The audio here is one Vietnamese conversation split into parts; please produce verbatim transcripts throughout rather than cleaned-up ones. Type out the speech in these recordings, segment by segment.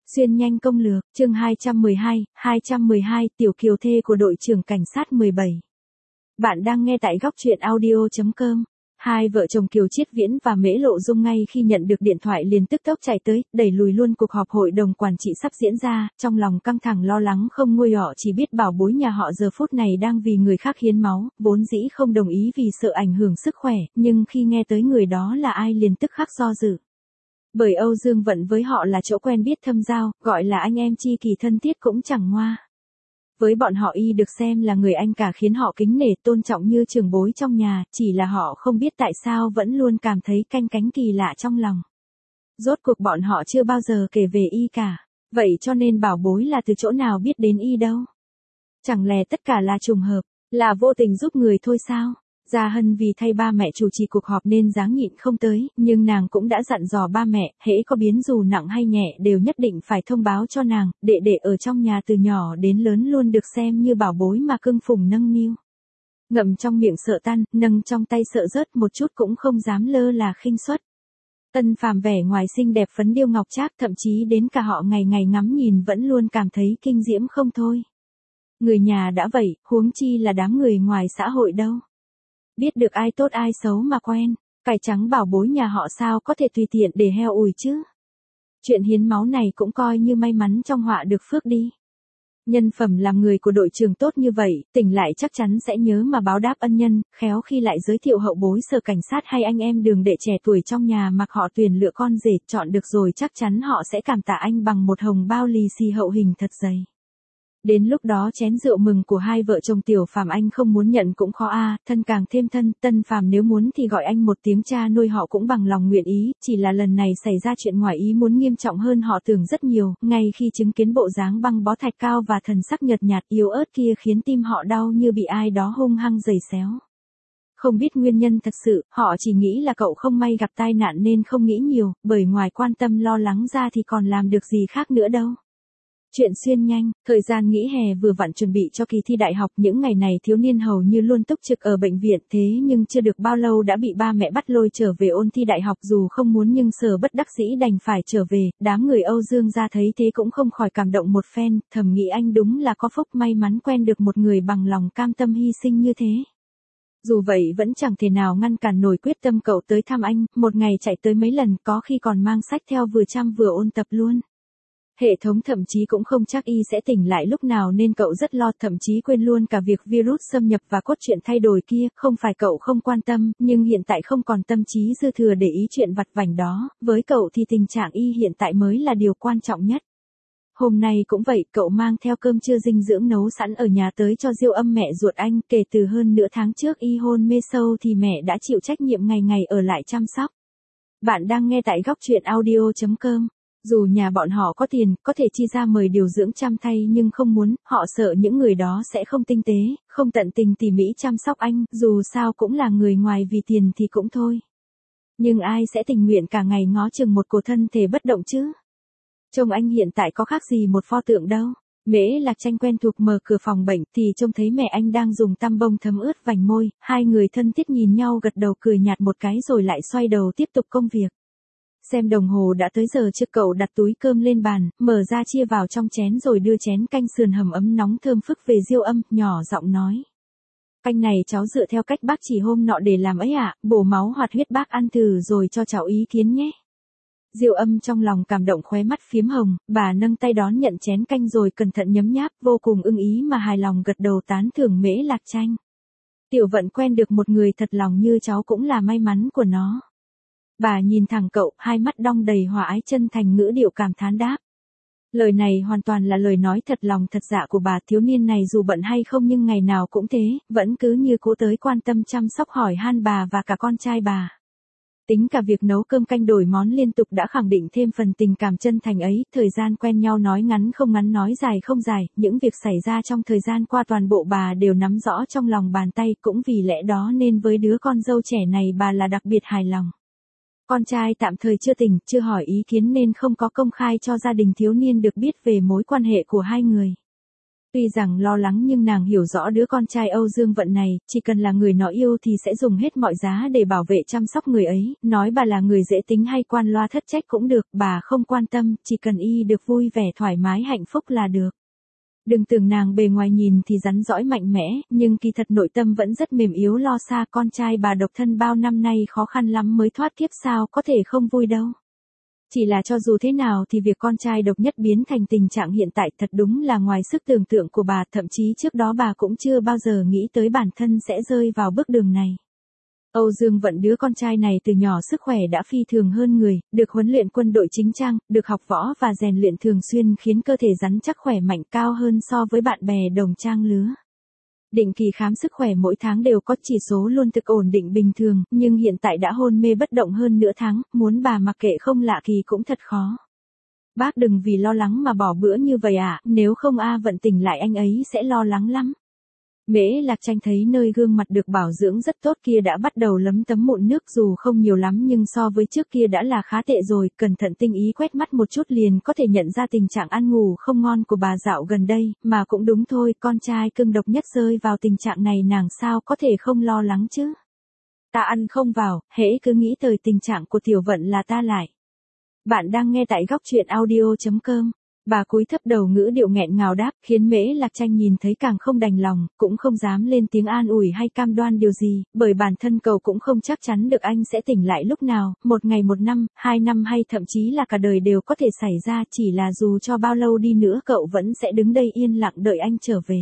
Xuyên nhanh công lược, chương hai trăm mười hai, hai trăm mười hai, tiểu kiều thê của đội trưởng cảnh sát mười bảy. Bạn đang nghe tại góc truyện audio chấm com. Hai vợ chồng Kiều Chiết Viễn và Mễ Lộ Dung ngay khi nhận được điện thoại liền tức tốc chạy tới, đẩy lùi luôn cuộc họp hội đồng quản trị sắp diễn ra, trong lòng căng thẳng lo lắng không nguôi họ chỉ biết bảo bối nhà họ giờ phút này đang vì người khác hiến máu, vốn dĩ không đồng ý vì sợ ảnh hưởng sức khỏe, nhưng khi nghe tới người đó là ai liền tức khắc do dự. Bởi Âu Dương Vận với họ là chỗ quen biết thâm giao, gọi là anh em chi kỷ thân thiết cũng chẳng ngoa. Với bọn họ y được xem là người anh cả khiến họ kính nể tôn trọng như trưởng bối trong nhà, chỉ là họ không biết tại sao vẫn luôn cảm thấy canh cánh kỳ lạ trong lòng. Rốt cuộc bọn họ chưa bao giờ kể về y cả, vậy cho nên bảo bối là từ chỗ nào biết đến y đâu. Chẳng lẽ tất cả là trùng hợp, là vô tình giúp người thôi sao? Gia Hân vì thay ba mẹ chủ trì cuộc họp nên dáng nhịn không tới, nhưng nàng cũng đã dặn dò ba mẹ, hễ có biến dù nặng hay nhẹ đều nhất định phải thông báo cho nàng, đệ đệ ở trong nhà từ nhỏ đến lớn luôn được xem như bảo bối mà cưng phụng nâng niu. Ngậm trong miệng sợ tan, nâng trong tay sợ rớt, một chút cũng không dám lơ là khinh suất. Tân Phàm vẻ ngoài xinh đẹp phấn điêu ngọc trác, thậm chí đến cả họ ngày ngày ngắm nhìn vẫn luôn cảm thấy kinh diễm không thôi. Người nhà đã vậy, huống chi là đám người ngoài xã hội đâu. Biết được ai tốt ai xấu mà quen, cải trắng bảo bối nhà họ sao có thể tùy tiện để heo ủi chứ. Chuyện hiến máu này cũng coi như may mắn trong họa được phước đi. Nhân phẩm làm người của đội trưởng tốt như vậy, tỉnh lại chắc chắn sẽ nhớ mà báo đáp ân nhân, khéo khi lại giới thiệu hậu bối sở cảnh sát hay anh em đường đệ trẻ tuổi trong nhà mặc họ tuyển lựa con rể chọn được rồi chắc chắn họ sẽ cảm tạ anh bằng một hồng bao lì xì hậu hình thật dày. Đến lúc đó chén rượu mừng của hai vợ chồng Tiểu Phàm anh không muốn nhận cũng khó a, à, thân càng thêm thân, Tân Phàm nếu muốn thì gọi anh một tiếng cha nuôi họ cũng bằng lòng nguyện ý, chỉ là lần này xảy ra chuyện ngoài ý muốn nghiêm trọng hơn họ tưởng rất nhiều, ngay khi chứng kiến bộ dáng băng bó thạch cao và thần sắc nhợt nhạt yếu ớt kia khiến tim họ đau như bị ai đó hung hăng giày xéo. Không biết nguyên nhân thật sự, họ chỉ nghĩ là cậu không may gặp tai nạn nên không nghĩ nhiều, bởi ngoài quan tâm lo lắng ra thì còn làm được gì khác nữa đâu. Chuyện xuyên nhanh, thời gian nghỉ hè vừa vặn chuẩn bị cho kỳ thi đại học, những ngày này thiếu niên hầu như luôn túc trực ở bệnh viện, thế nhưng chưa được bao lâu đã bị ba mẹ bắt lôi trở về ôn thi đại học, dù không muốn nhưng sở bất đắc dĩ đành phải trở về, đám người Âu Dương gia thấy thế cũng không khỏi cảm động một phen, thầm nghĩ anh đúng là có phúc may mắn quen được một người bằng lòng cam tâm hy sinh như thế. Dù vậy vẫn chẳng thể nào ngăn cản nổi quyết tâm cậu tới thăm anh, một ngày chạy tới mấy lần, có khi còn mang sách theo vừa chăm vừa ôn tập luôn. Hệ thống thậm chí cũng không chắc y sẽ tỉnh lại lúc nào nên cậu rất lo, thậm chí quên luôn cả việc virus xâm nhập và cốt truyện thay đổi kia, không phải cậu không quan tâm, nhưng hiện tại không còn tâm trí dư thừa để ý chuyện vặt vãnh đó, với cậu thì tình trạng y hiện tại mới là điều quan trọng nhất. Hôm nay cũng vậy, cậu mang theo cơm trưa dinh dưỡng nấu sẵn ở nhà tới cho Diêu Âm mẹ ruột anh, kể từ hơn nửa tháng trước y hôn mê sâu thì mẹ đã chịu trách nhiệm ngày ngày ở lại chăm sóc. Bạn đang nghe tại góc truyện audio chấm com. Dù nhà bọn họ có tiền, có thể chi ra mời điều dưỡng chăm thay nhưng không muốn, họ sợ những người đó sẽ không tinh tế, không tận tình tỉ mỉ chăm sóc anh, dù sao cũng là người ngoài vì tiền thì cũng thôi. Nhưng ai sẽ tình nguyện cả ngày ngó chừng một cổ thân thể bất động chứ? Trông anh hiện tại có khác gì một pho tượng đâu. Mễ Lạc Tranh quen thuộc mở cửa phòng bệnh thì trông thấy mẹ anh đang dùng tăm bông thấm ướt vành môi, hai người thân thiết nhìn nhau gật đầu cười nhạt một cái rồi lại xoay đầu tiếp tục công việc. Xem đồng hồ đã tới giờ chưa, cậu đặt túi cơm lên bàn, mở ra chia vào trong chén rồi đưa chén canh sườn hầm ấm nóng thơm phức về Diêu Âm, nhỏ giọng nói. Canh này cháu dựa theo cách bác chỉ hôm nọ để làm ấy ạ, à, bổ máu hoạt huyết bác ăn thử rồi cho cháu ý kiến nhé. Diêu Âm trong lòng cảm động khóe mắt phiếm hồng, bà nâng tay đón nhận chén canh rồi cẩn thận nhấm nháp, vô cùng ưng ý mà hài lòng gật đầu tán thưởng Mễ Lạc Tranh. Tiểu Vận quen được một người thật lòng như cháu cũng là may mắn của nó. Bà nhìn thẳng cậu, hai mắt đong đầy hòa ái chân thành ngữ điệu cảm thán đáp. Lời này hoàn toàn là lời nói thật lòng thật dạ của bà, thiếu niên này dù bận hay không nhưng ngày nào cũng thế, vẫn cứ như cố tới quan tâm chăm sóc hỏi han bà và cả con trai bà. Tính cả việc nấu cơm canh đổi món liên tục đã khẳng định thêm phần tình cảm chân thành ấy, thời gian quen nhau nói ngắn không ngắn nói dài không dài, những việc xảy ra trong thời gian qua toàn bộ bà đều nắm rõ trong lòng bàn tay, cũng vì lẽ đó nên với đứa con dâu trẻ này bà là đặc biệt hài lòng. Con trai tạm thời chưa tỉnh, chưa hỏi ý kiến nên không có công khai cho gia đình thiếu niên được biết về mối quan hệ của hai người. Tuy rằng lo lắng nhưng nàng hiểu rõ đứa con trai Âu Dương Vận này, chỉ cần là người nó yêu thì sẽ dùng hết mọi giá để bảo vệ chăm sóc người ấy, nói bà là người dễ tính hay quan loa thất trách cũng được, bà không quan tâm, chỉ cần y được vui vẻ thoải mái hạnh phúc là được. Đừng tưởng nàng bề ngoài nhìn thì rắn rõi mạnh mẽ, nhưng kỳ thật nội tâm vẫn rất mềm yếu lo xa, con trai bà độc thân bao năm nay khó khăn lắm mới thoát kiếp, sao có thể không vui đâu. Chỉ là cho dù thế nào thì việc con trai độc nhất biến thành tình trạng hiện tại thật đúng là ngoài sức tưởng tượng của bà, thậm chí trước đó bà cũng chưa bao giờ nghĩ tới bản thân sẽ rơi vào bước đường này. Âu Dương Vận đứa con trai này từ nhỏ sức khỏe đã phi thường hơn người, được huấn luyện quân đội chính trang, được học võ và rèn luyện thường xuyên khiến cơ thể rắn chắc khỏe mạnh cao hơn so với bạn bè đồng trang lứa. Định kỳ khám sức khỏe mỗi tháng đều có chỉ số luôn thực ổn định bình thường, nhưng hiện tại đã hôn mê bất động hơn nửa tháng, muốn bà mặc kệ không lạ kỳ cũng thật khó. Bác đừng vì lo lắng mà bỏ bữa như vậy ạ, à, nếu không A Vận tỉnh lại anh ấy sẽ lo lắng lắm. Mễ Lạc Tranh thấy nơi gương mặt được bảo dưỡng rất tốt kia đã bắt đầu lấm tấm mụn nước, dù không nhiều lắm nhưng so với trước kia đã là khá tệ rồi, cẩn thận tinh ý quét mắt một chút liền có thể nhận ra tình trạng ăn ngủ không ngon của bà dạo gần đây, mà cũng đúng thôi, con trai cưng độc nhất rơi vào tình trạng này nàng sao có thể không lo lắng chứ. Ta ăn không vào, hễ cứ nghĩ tới tình trạng của Tiểu Vận là ta lại. Bạn đang nghe tại góc truyện audio chấm com. Bà cúi thấp đầu ngữ điệu nghẹn ngào đáp, khiến Mễ Lạc Tranh nhìn thấy càng không đành lòng, cũng không dám lên tiếng an ủi hay cam đoan điều gì, bởi bản thân cậu cũng không chắc chắn được anh sẽ tỉnh lại lúc nào, một ngày một năm, hai năm hay thậm chí là cả đời đều có thể xảy ra, chỉ là dù cho bao lâu đi nữa cậu vẫn sẽ đứng đây yên lặng đợi anh trở về.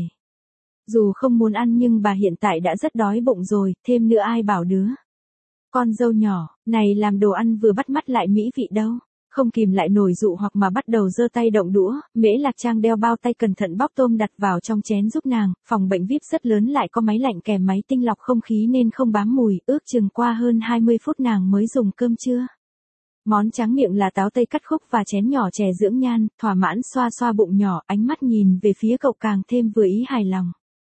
Dù không muốn ăn nhưng bà hiện tại đã rất đói bụng rồi, thêm nữa ai bảo đứa con dâu nhỏ này làm đồ ăn vừa bắt mắt lại mỹ vị đâu. Không kìm lại nổi dụ hoặc mà bắt đầu giơ tay động đũa, Mễ Lạc Trang đeo bao tay cẩn thận bóc tôm đặt vào trong chén giúp nàng, phòng bệnh vi ai pi rất lớn lại có máy lạnh kèm máy tinh lọc không khí nên không bám mùi, ước chừng qua hơn hai mươi phút nàng mới dùng cơm trưa. Món tráng miệng là táo tây cắt khúc và chén nhỏ chè dưỡng nhan, thỏa mãn xoa xoa bụng nhỏ, ánh mắt nhìn về phía cậu càng thêm vừa ý hài lòng.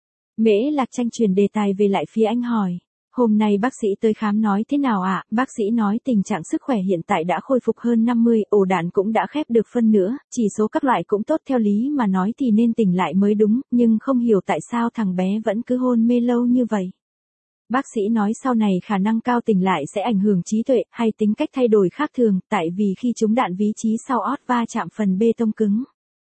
Mễ Lạc Tranh chuyển đề tài về lại phía anh hỏi. Hôm nay bác sĩ tới khám nói thế nào ạ? À? Bác sĩ nói tình trạng sức khỏe hiện tại đã khôi phục hơn năm mươi, ổ đạn cũng đã khép được phân nữa, chỉ số các loại cũng tốt, theo lý mà nói thì nên tỉnh lại mới đúng, nhưng không hiểu tại sao thằng bé vẫn cứ hôn mê lâu như vậy. Bác sĩ nói sau này khả năng cao tỉnh lại sẽ ảnh hưởng trí tuệ hay tính cách thay đổi khác thường, tại vì khi trúng đạn vị trí sau ót va chạm phần bê tông cứng.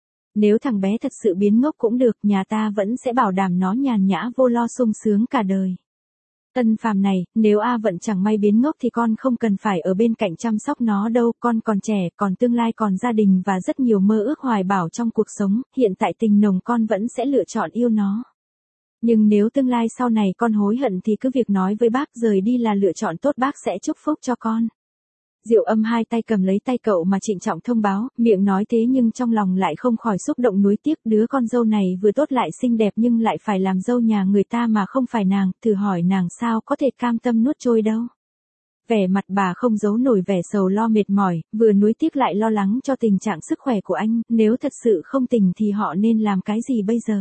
Nếu thằng bé thật sự biến ngốc cũng được, nhà ta vẫn sẽ bảo đảm nó nhàn nhã vô lo sung sướng cả đời. Tân Phàm này, nếu A Vận chẳng may biến ngốc thì con không cần phải ở bên cạnh chăm sóc nó đâu, con còn trẻ, còn tương lai, còn gia đình và rất nhiều mơ ước hoài bão trong cuộc sống, hiện tại tình nồng con vẫn sẽ lựa chọn yêu nó. Nhưng nếu tương lai sau này con hối hận thì cứ việc nói với bác, rời đi là lựa chọn tốt, bác sẽ chúc phúc cho con. Diệu Âm hai tay cầm lấy tay cậu mà trịnh trọng thông báo, miệng nói thế nhưng trong lòng lại không khỏi xúc động nuối tiếc, đứa con dâu này vừa tốt lại xinh đẹp nhưng lại phải làm dâu nhà người ta mà không phải nàng, thử hỏi nàng sao có thể cam tâm nuốt trôi đâu. Vẻ mặt bà không giấu nổi vẻ sầu lo mệt mỏi, vừa nuối tiếc lại lo lắng cho tình trạng sức khỏe của anh, nếu thật sự không tỉnh thì họ nên làm cái gì bây giờ.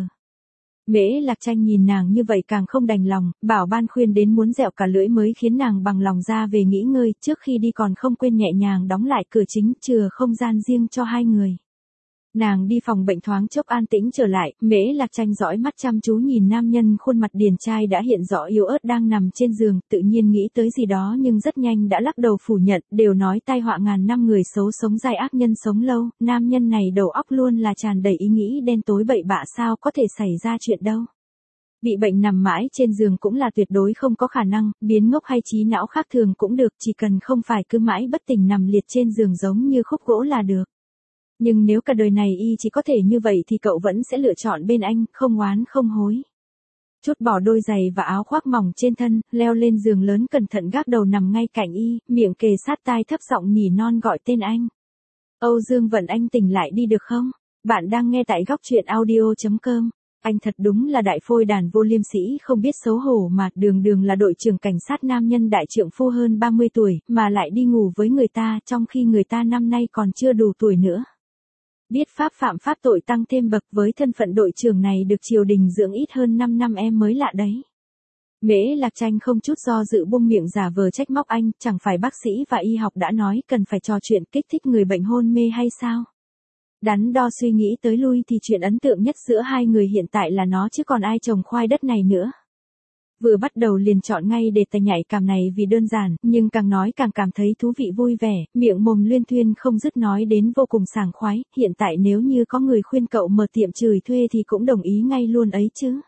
Mễ Lạc Tranh nhìn nàng như vậy càng không đành lòng, bảo ban khuyên đến muốn dẹo cả lưỡi mới khiến nàng bằng lòng ra về nghỉ ngơi, trước khi đi còn không quên nhẹ nhàng đóng lại cửa chính, chừa không gian riêng cho hai người. Nàng đi phòng bệnh thoáng chốc an tĩnh trở lại, Mễ Lạc Tranh dõi mắt chăm chú nhìn nam nhân khuôn mặt điển trai đã hiện rõ yếu ớt đang nằm trên giường, tự nhiên nghĩ tới gì đó nhưng rất nhanh đã lắc đầu phủ nhận, đều nói tai họa ngàn năm người xấu sống dài ác nhân sống lâu, nam nhân này đầu óc luôn là tràn đầy ý nghĩ đen tối bậy bạ, sao có thể xảy ra chuyện đâu. Bị bệnh nằm mãi trên giường cũng là tuyệt đối không có khả năng, biến ngốc hay trí não khác thường cũng được, chỉ cần không phải cứ mãi bất tỉnh nằm liệt trên giường giống như khúc gỗ là được. Nhưng nếu cả đời này y chỉ có thể như vậy thì cậu vẫn sẽ lựa chọn bên anh, không oán không hối. Chút bỏ đôi giày và áo khoác mỏng trên thân, leo lên giường lớn cẩn thận gác đầu nằm ngay cạnh y, miệng kề sát tai thấp giọng nỉ non gọi tên anh. Âu Dương Vận, anh tỉnh lại đi được không? Bạn đang nghe tại góc truyện audio chấm com. Anh thật đúng là đại phôi đàn vô liêm sĩ không biết xấu hổ mà, đường đường là đội trưởng cảnh sát nam nhân đại trượng phu hơn ba mươi tuổi, mà lại đi ngủ với người ta trong khi người ta năm nay còn chưa đủ tuổi nữa. Biết pháp phạm pháp tội tăng thêm bậc, với thân phận đội trưởng này được triều đình dưỡng ít hơn năm năm em mới lạ đấy. Mễ Lạc Tranh không chút do dự buông miệng giả vờ trách móc anh, chẳng phải bác sĩ và y học đã nói cần phải trò chuyện kích thích người bệnh hôn mê hay sao? Đắn đo suy nghĩ tới lui thì chuyện ấn tượng nhất giữa hai người hiện tại là nó chứ còn ai trồng khoai đất này nữa. Vừa bắt đầu liền chọn ngay đề tài nhạy cảm này vì đơn giản, nhưng càng nói càng cảm thấy thú vị vui vẻ, miệng mồm luyên thuyên không dứt nói đến vô cùng sảng khoái, hiện tại nếu như có người khuyên cậu mở tiệm chửi thuê thì cũng đồng ý ngay luôn ấy chứ.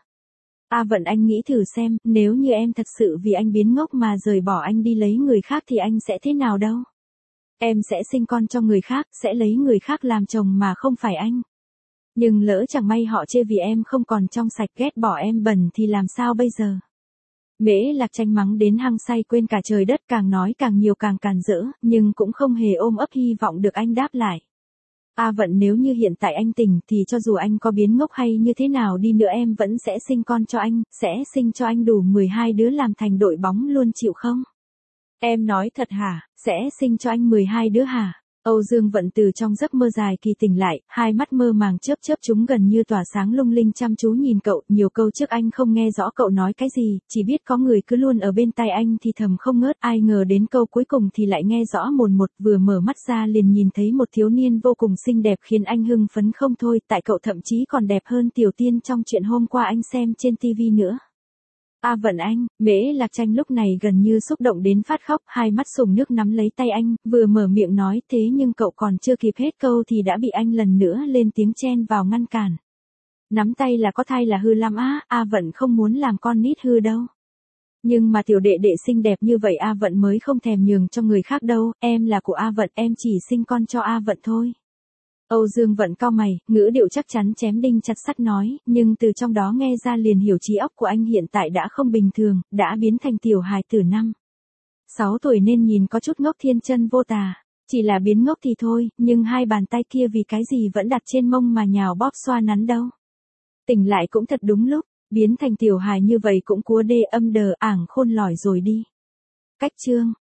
A Vận anh nghĩ thử xem, nếu như em thật sự vì anh biến ngốc mà rời bỏ anh đi lấy người khác thì anh sẽ thế nào đâu? Em sẽ sinh con cho người khác, sẽ lấy người khác làm chồng mà không phải anh. Nhưng lỡ chẳng may họ chê vì em không còn trong sạch ghét bỏ em bẩn thì làm sao bây giờ? Mễ Lạc Tranh mắng đến hăng say quên cả trời đất, càng nói càng nhiều càng càn rỡ, nhưng cũng không hề ôm ấp hy vọng được anh đáp lại. A Vận, nếu như hiện tại anh tỉnh thì cho dù anh có biến ngốc hay như thế nào đi nữa em vẫn sẽ sinh con cho anh, sẽ sinh cho anh đủ mười hai đứa làm thành đội bóng luôn, chịu không? Em nói thật hả? Sẽ sinh cho anh mười hai đứa hả? Âu Dương Vận từ trong giấc mơ dài kỳ tỉnh lại, hai mắt mơ màng chớp chớp chúng gần như tỏa sáng lung linh chăm chú nhìn cậu, nhiều câu trước anh không nghe rõ cậu nói cái gì, chỉ biết có người cứ luôn ở bên tai anh thì thầm không ngớt, ai ngờ đến câu cuối cùng thì lại nghe rõ mồn một, vừa mở mắt ra liền nhìn thấy một thiếu niên vô cùng xinh đẹp khiến anh hưng phấn không thôi, tại cậu thậm chí còn đẹp hơn Tiểu Tiên trong chuyện hôm qua anh xem trên tivi nữa. A Vận anh, Mễ Lạc Tranh lúc này gần như xúc động đến phát khóc, hai mắt sùng nước nắm lấy tay anh, vừa mở miệng nói thế nhưng cậu còn chưa kịp hết câu thì đã bị anh lần nữa lên tiếng chen vào ngăn cản. Nắm tay là có thai là hư lắm á, A Vận không muốn làm con nít hư đâu. Nhưng mà tiểu đệ đệ xinh đẹp như vậy A Vận mới không thèm nhường cho người khác đâu, em là của A Vận, em chỉ sinh con cho A Vận thôi. Âu Dương Vận cau mày, ngữ điệu chắc chắn chém đinh chặt sắt nói, nhưng từ trong đó nghe ra liền hiểu trí óc của anh hiện tại đã không bình thường, đã biến thành tiểu hài tử năm sáu tuổi nên nhìn có chút ngốc thiên chân vô tà. Chỉ là biến ngốc thì thôi, nhưng hai bàn tay kia vì cái gì vẫn đặt trên mông mà nhào bóp xoa nắn đâu. Tỉnh lại cũng thật đúng lúc, biến thành tiểu hài như vậy cũng cúa đê âm đờ ảng khôn lỏi rồi đi. Cách chương